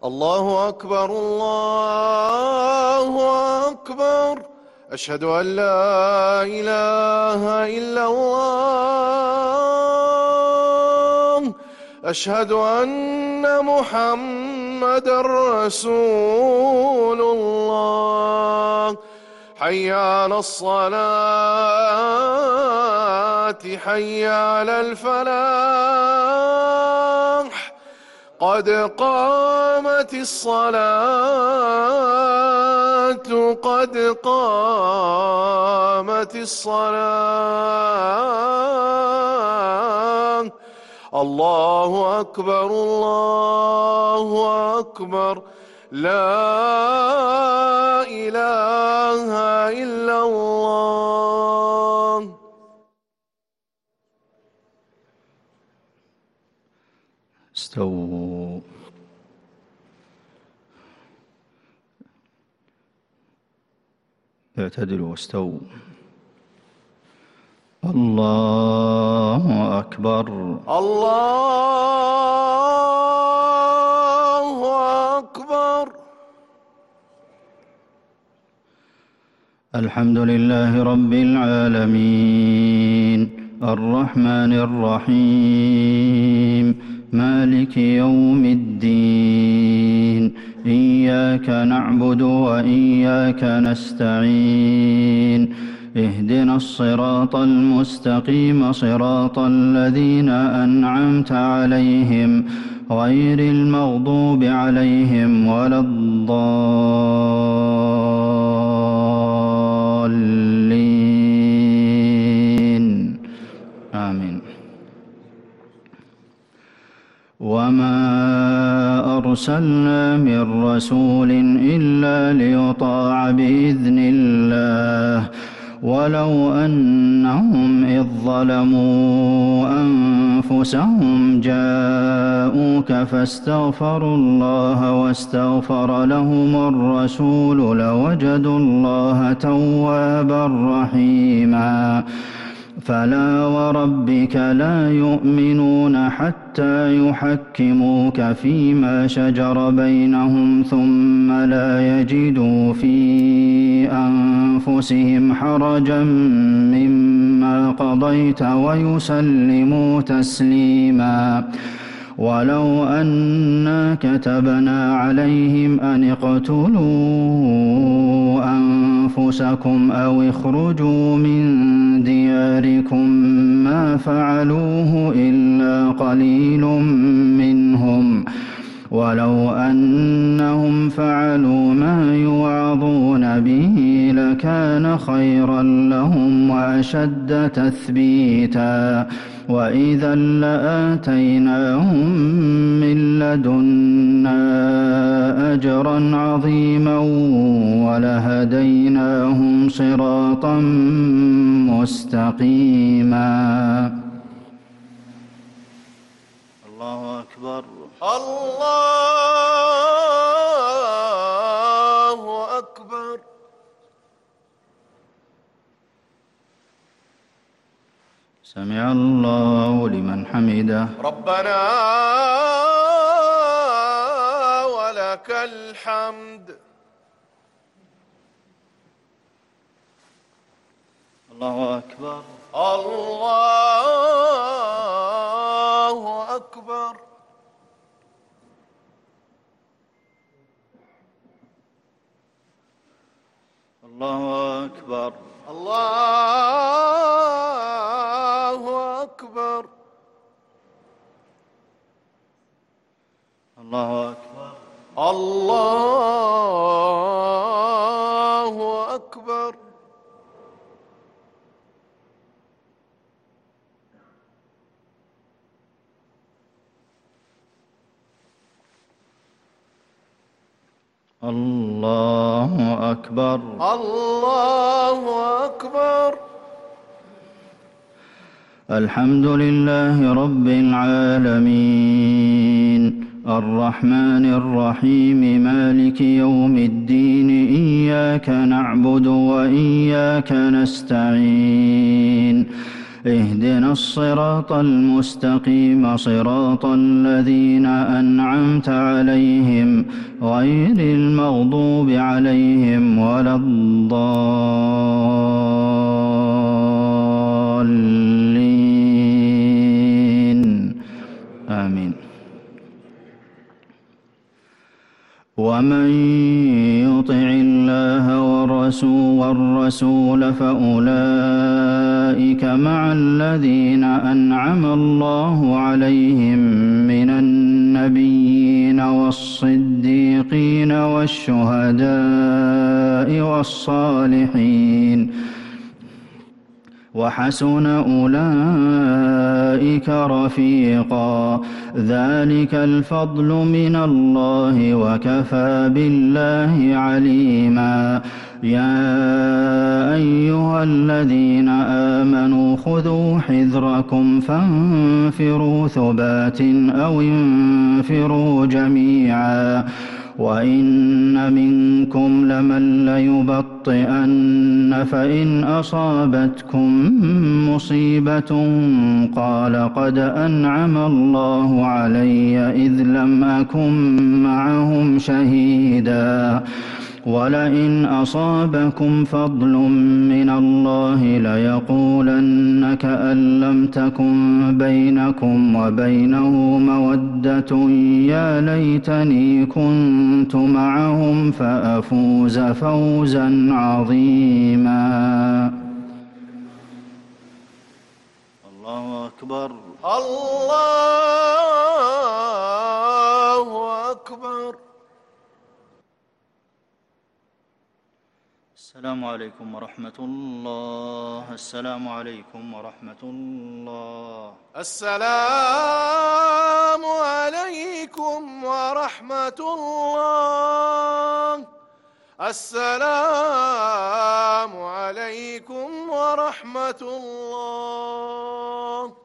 الله أكبر الله أكبر. أشهد أن لا إله إلا الله. أشهد أن محمدًا رسول الله. حي على الصلاة حي على الفلاح. قد قامت الصلاة قد قامت الصلاة. الله أكبر الله أكبر. لا إله إلا الله. استووا. اعتدلوا واستووا. الله أكبر الله أكبر. الحمد لله رب العالمين الرحمن الرحيم مالك يوم الدين. إياك نعبد وإياك نستعين. اهدنا الصراط المستقيم صراط الذين أنعمت عليهم غير المغضوب عليهم ولا الضالين. آمين. وما أرسلنا من رسول إلا ليطاع بإذن الله ولو أنهم إذ ظلموا أنفسهم جاءوك فاستغفروا الله واستغفر لهم الرسول لوجدوا الله توابا رحيما. فلا وربك لا يؤمنون حتى يحكموك فيما شجر بينهم ثم لا يجدوا في أنفسهم حرجا مما قضيت ويسلموا تسليما. ولو أنا كتبنا عليهم أن اقتلوا أنفسكم أو اخرجوا من دياركم ما فعلوه إلا قليل منهم. ولو أنهم فعلوا ما يوعظون به لكان خيرا لهم وأشد تثبيتا. وإذا لآتيناهم من لدنا أجرا عظيما ولهديناهم صراطا مستقيما. الله أكبر الله أكبر. سمع الله لمن حمده. ربنا ولك الحمد. الله أكبر الله أكبر. الله أكبر الله أكبر. الله أكبر الله أكبر. الله أكبر الله أكبر. الحمد لله رب العالمين الرحمن الرحيم مالك يوم الدين. إياك نعبد وإياك نستعين. اهدنا الصراط المستقيم صراط الذين أنعمت عليهم غير المغضوب عليهم ولا الضالين آمين. ومن يطع الله والرسول فأولئك مع الذين أنعم الله عليهم من النبيين والصديقين والشهداء والصالحين وحسن أولئك رفيقا ذلك الفضل من الله وكفى بالله عليما. يا أيها الذين آمنوا خذوا حذركم فانفروا ثبات أو انفروا جميعا وإن منكم لمن ليبطئن فإن أصابتكم مصيبة قال قد أنعم الله علي إذ لم أكن معهم شهيدا ولئن أصابكم فضل من الله ليقولن كأن لم تكن بينكم وبينه مودة يا ليتني كنت معهم فأفوز فوزا عظيما. الله أكبر. الله أكبر. السلام عليكم ورحمة الله. السلام عليكم ورحمة الله. السلام عليكم ورحمة الله. السلام عليكم ورحمة الله.